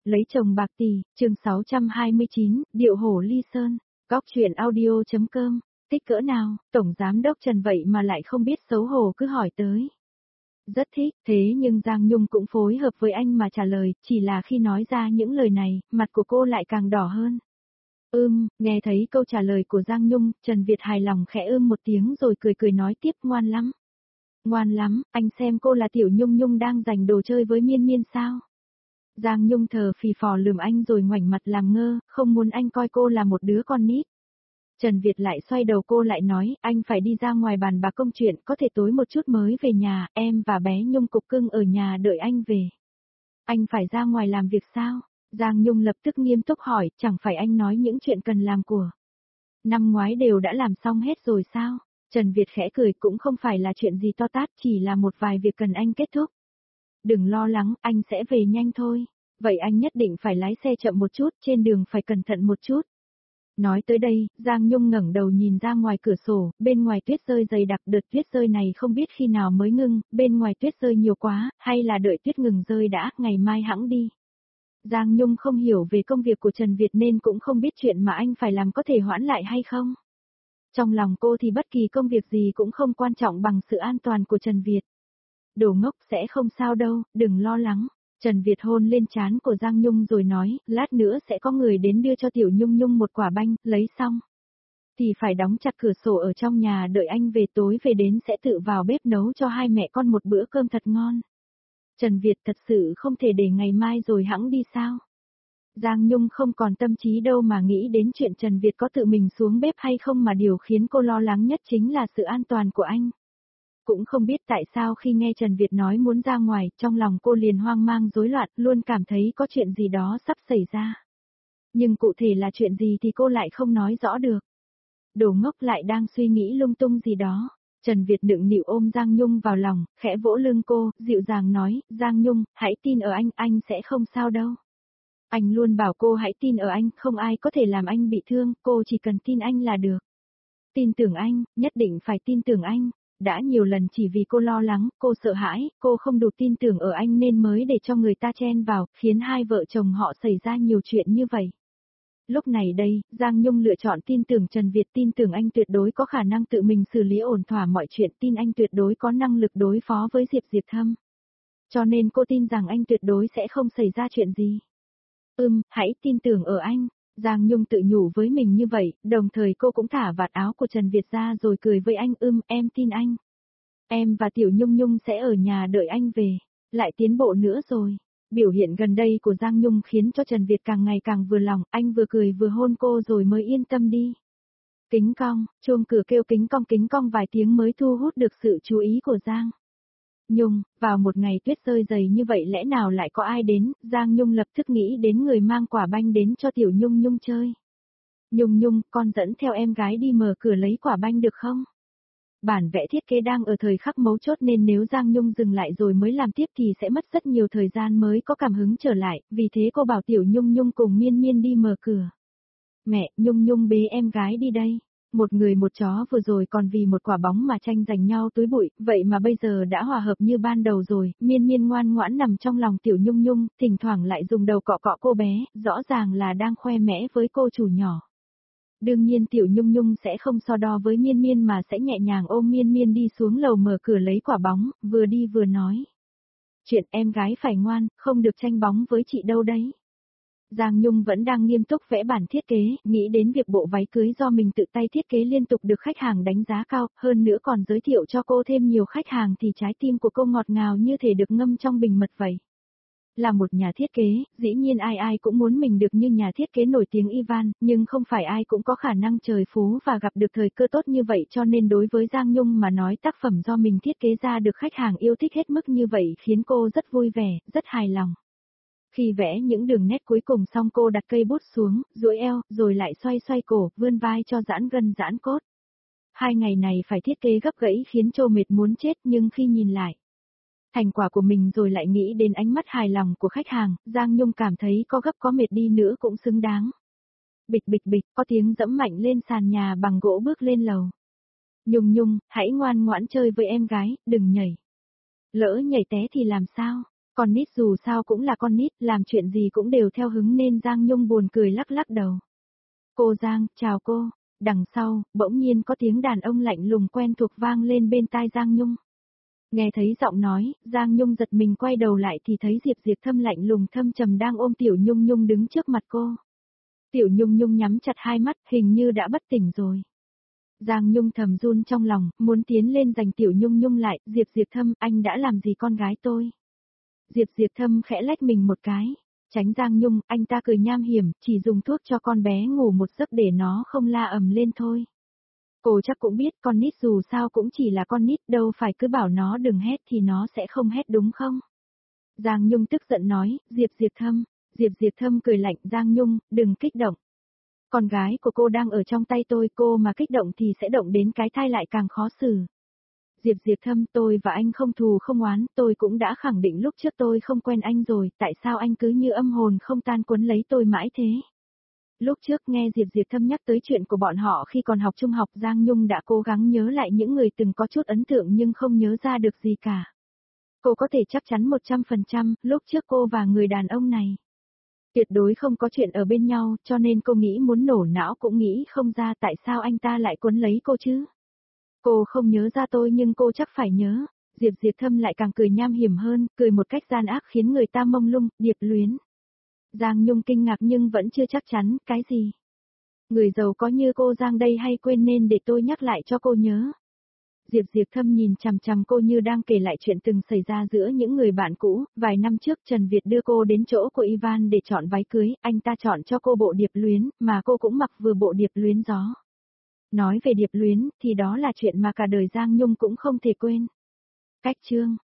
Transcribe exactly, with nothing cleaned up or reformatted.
Lấy chồng bạc tỷ, chương sáu trăm hai mươi chín, điệu hổ ly sơn, góc chuyện audio.com, thích cỡ nào, Tổng Giám đốc Trần vậy mà lại không biết xấu hổ cứ hỏi tới. Rất thích, thế nhưng Giang Nhung cũng phối hợp với anh mà trả lời, chỉ là khi nói ra những lời này, mặt của cô lại càng đỏ hơn. Ưm, nghe thấy câu trả lời của Giang Nhung, Trần Việt hài lòng khẽ ưm một tiếng rồi cười cười nói tiếp ngoan lắm. Ngoan lắm, anh xem cô là tiểu Nhung Nhung đang giành đồ chơi với Miên Miên sao? Giang Nhung thờ phì phò lườm anh rồi ngoảnh mặt làm ngơ, không muốn anh coi cô là một đứa con nít. Trần Việt lại xoay đầu cô lại nói, anh phải đi ra ngoài bàn bạc công chuyện, có thể tối một chút mới về nhà, em và bé Nhung cục cưng ở nhà đợi anh về. Anh phải ra ngoài làm việc sao? Giang Nhung lập tức nghiêm túc hỏi, chẳng phải anh nói những chuyện cần làm của năm ngoái đều đã làm xong hết rồi sao? Trần Việt khẽ cười, cũng không phải là chuyện gì to tát, chỉ là một vài việc cần anh kết thúc. Đừng lo lắng, anh sẽ về nhanh thôi. Vậy anh nhất định phải lái xe chậm một chút, trên đường phải cẩn thận một chút. Nói tới đây, Giang Nhung ngẩng đầu nhìn ra ngoài cửa sổ, bên ngoài tuyết rơi dày đặc, đợt tuyết rơi này không biết khi nào mới ngưng, bên ngoài tuyết rơi nhiều quá, hay là đợi tuyết ngừng rơi đã, ngày mai hẵng đi. Giang Nhung không hiểu về công việc của Trần Việt nên cũng không biết chuyện mà anh phải làm có thể hoãn lại hay không. Trong lòng cô thì bất kỳ công việc gì cũng không quan trọng bằng sự an toàn của Trần Việt. Đồ ngốc, sẽ không sao đâu, đừng lo lắng. Trần Việt hôn lên trán của Giang Nhung rồi nói, lát nữa sẽ có người đến đưa cho tiểu Nhung Nhung một quả banh, lấy xong thì phải đóng chặt cửa sổ ở trong nhà đợi anh về, tối về đến sẽ tự vào bếp nấu cho hai mẹ con một bữa cơm thật ngon. Trần Việt thật sự không thể để ngày mai rồi hẵng đi sao? Giang Nhung không còn tâm trí đâu mà nghĩ đến chuyện Trần Việt có tự mình xuống bếp hay không, mà điều khiến cô lo lắng nhất chính là sự an toàn của anh. Cũng không biết tại sao khi nghe Trần Việt nói muốn ra ngoài, trong lòng cô liền hoang mang rối loạn, luôn cảm thấy có chuyện gì đó sắp xảy ra. Nhưng cụ thể là chuyện gì thì cô lại không nói rõ được. Đồ ngốc, lại đang suy nghĩ lung tung gì đó. Trần Việt nựng nịu ôm Giang Nhung vào lòng, khẽ vỗ lưng cô, dịu dàng nói, Giang Nhung, hãy tin ở anh, anh sẽ không sao đâu. Anh luôn bảo cô hãy tin ở anh, không ai có thể làm anh bị thương, cô chỉ cần tin anh là được. Tin tưởng anh, nhất định phải tin tưởng anh. Đã nhiều lần chỉ vì cô lo lắng, cô sợ hãi, cô không đủ tin tưởng ở anh nên mới để cho người ta chen vào, khiến hai vợ chồng họ xảy ra nhiều chuyện như vậy. Lúc này đây, Giang Nhung lựa chọn tin tưởng Trần Việt, tin tưởng anh tuyệt đối có khả năng tự mình xử lý ổn thỏa mọi chuyện, tin anh tuyệt đối có năng lực đối phó với Diệp Diệp Thâm. Cho nên cô tin rằng anh tuyệt đối sẽ không xảy ra chuyện gì. Ừm, hãy tin tưởng ở anh. Giang Nhung tự nhủ với mình như vậy, đồng thời cô cũng thả vạt áo của Trần Việt ra rồi cười với anh, ưm, em tin anh. Em và tiểu Nhung Nhung sẽ ở nhà đợi anh về. Lại tiến bộ nữa rồi. Biểu hiện gần đây của Giang Nhung khiến cho Trần Việt càng ngày càng vừa lòng, anh vừa cười vừa hôn cô rồi mới yên tâm đi. Kính cong, chuông cửa kêu kính cong kính cong vài tiếng mới thu hút được sự chú ý của Giang Nhung. Vào một ngày tuyết rơi dày như vậy lẽ nào lại có ai đến, Giang Nhung lập tức nghĩ đến người mang quả banh đến cho tiểu Nhung Nhung chơi. Nhung Nhung, con dẫn theo em gái đi mở cửa lấy quả banh được không? Bản vẽ thiết kế đang ở thời khắc mấu chốt nên nếu Giang Nhung dừng lại rồi mới làm tiếp thì sẽ mất rất nhiều thời gian mới có cảm hứng trở lại, vì thế cô bảo tiểu Nhung Nhung cùng Miên Miên đi mở cửa. Mẹ, Nhung Nhung bế em gái đi đây. Một người một chó vừa rồi còn vì một quả bóng mà tranh giành nhau túi bụi, vậy mà bây giờ đã hòa hợp như ban đầu rồi. Miên Miên ngoan ngoãn nằm trong lòng tiểu Nhung Nhung, thỉnh thoảng lại dùng đầu cọ cọ cô bé, rõ ràng là đang khoe mẽ với cô chủ nhỏ. Đương nhiên tiểu Nhung Nhung sẽ không so đo với Miên Miên mà sẽ nhẹ nhàng ôm Miên Miên đi xuống lầu mở cửa lấy quả bóng, vừa đi vừa nói. Chuyện em gái phải ngoan, không được tranh bóng với chị đâu đấy. Giang Nhung vẫn đang nghiêm túc vẽ bản thiết kế, nghĩ đến việc bộ váy cưới do mình tự tay thiết kế liên tục được khách hàng đánh giá cao, hơn nữa còn giới thiệu cho cô thêm nhiều khách hàng thì trái tim của cô ngọt ngào như thể được ngâm trong bình mật vậy. Là một nhà thiết kế, dĩ nhiên ai ai cũng muốn mình được như nhà thiết kế nổi tiếng Ivan, nhưng không phải ai cũng có khả năng trời phú và gặp được thời cơ tốt như vậy, cho nên đối với Giang Nhung mà nói tác phẩm do mình thiết kế ra được khách hàng yêu thích hết mức như vậy khiến cô rất vui vẻ, rất hài lòng. Khi vẽ những đường nét cuối cùng xong cô đặt cây bút xuống, duỗi eo, rồi lại xoay xoay cổ, vươn vai cho giãn gân giãn cốt. Hai ngày này phải thiết kế gấp gẫy khiến Trô mệt muốn chết, nhưng khi nhìn lại thành quả của mình rồi lại nghĩ đến ánh mắt hài lòng của khách hàng, Giang Nhung cảm thấy có gấp có mệt đi nữa cũng xứng đáng. Bịch bịch bịch, có tiếng dẫm mạnh lên sàn nhà bằng gỗ bước lên lầu. Nhung Nhung, hãy ngoan ngoãn chơi với em gái, đừng nhảy. Lỡ nhảy té thì làm sao? Con nít dù sao cũng là con nít, làm chuyện gì cũng đều theo hứng nên Giang Nhung buồn cười lắc lắc đầu. Cô Giang, chào cô. Đằng sau, bỗng nhiên có tiếng đàn ông lạnh lùng quen thuộc vang lên bên tai Giang Nhung. Nghe thấy giọng nói, Giang Nhung giật mình quay đầu lại thì thấy Diệp Diệp Thâm lạnh lùng thâm trầm đang ôm Tiểu Nhung Nhung đứng trước mặt cô. Tiểu Nhung Nhung nhắm chặt hai mắt, hình như đã bất tỉnh rồi. Giang Nhung thầm run trong lòng, muốn tiến lên giành Tiểu Nhung Nhung lại, Diệp Diệp Thâm, anh đã làm gì con gái tôi? Diệp Diệp Thâm khẽ lách mình một cái, tránh Giang Nhung, anh ta cười nham hiểm, chỉ dùng thuốc cho con bé ngủ một giấc để nó không la ầm lên thôi. Cô chắc cũng biết con nít dù sao cũng chỉ là con nít, đâu phải cứ bảo nó đừng hét thì nó sẽ không hét đúng không? Giang Nhung tức giận nói, Diệp Diệp Thâm, Diệp Diệp Thâm cười lạnh, Giang Nhung, đừng kích động. Con gái của cô đang ở trong tay tôi, cô mà kích động thì sẽ động đến cái thai lại càng khó xử. Diệp Diệp Thâm, tôi và anh không thù không oán, tôi cũng đã khẳng định lúc trước tôi không quen anh rồi, tại sao anh cứ như âm hồn không tan cuốn lấy tôi mãi thế? Lúc trước nghe Diệp Diệp Thâm nhắc tới chuyện của bọn họ khi còn học trung học, Giang Nhung đã cố gắng nhớ lại những người từng có chút ấn tượng nhưng không nhớ ra được gì cả. Cô có thể chắc chắn một trăm phần trăm, lúc trước cô và người đàn ông này tuyệt đối không có chuyện ở bên nhau, cho nên cô nghĩ muốn nổ não cũng nghĩ không ra tại sao anh ta lại cuốn lấy cô chứ. Cô không nhớ ra tôi nhưng cô chắc phải nhớ. Diệp Diệp Thâm lại càng cười nham hiểm hơn, cười một cách gian ác khiến người ta mông lung, điệp luyến. Giang Nhung kinh ngạc nhưng vẫn chưa chắc chắn, cái gì? Người giàu có như cô Giang đây hay quên nên để tôi nhắc lại cho cô nhớ. Diệp Diệp Thâm nhìn chằm chằm cô như đang kể lại chuyện từng xảy ra giữa những người bạn cũ, vài năm trước Trần Việt đưa cô đến chỗ của Ivan để chọn váy cưới, anh ta chọn cho cô bộ điệp luyến, mà cô cũng mặc vừa bộ điệp luyến gió. Nói về điệp luyến, thì đó là chuyện mà cả đời Giang Nhung cũng không thể quên. Cách chương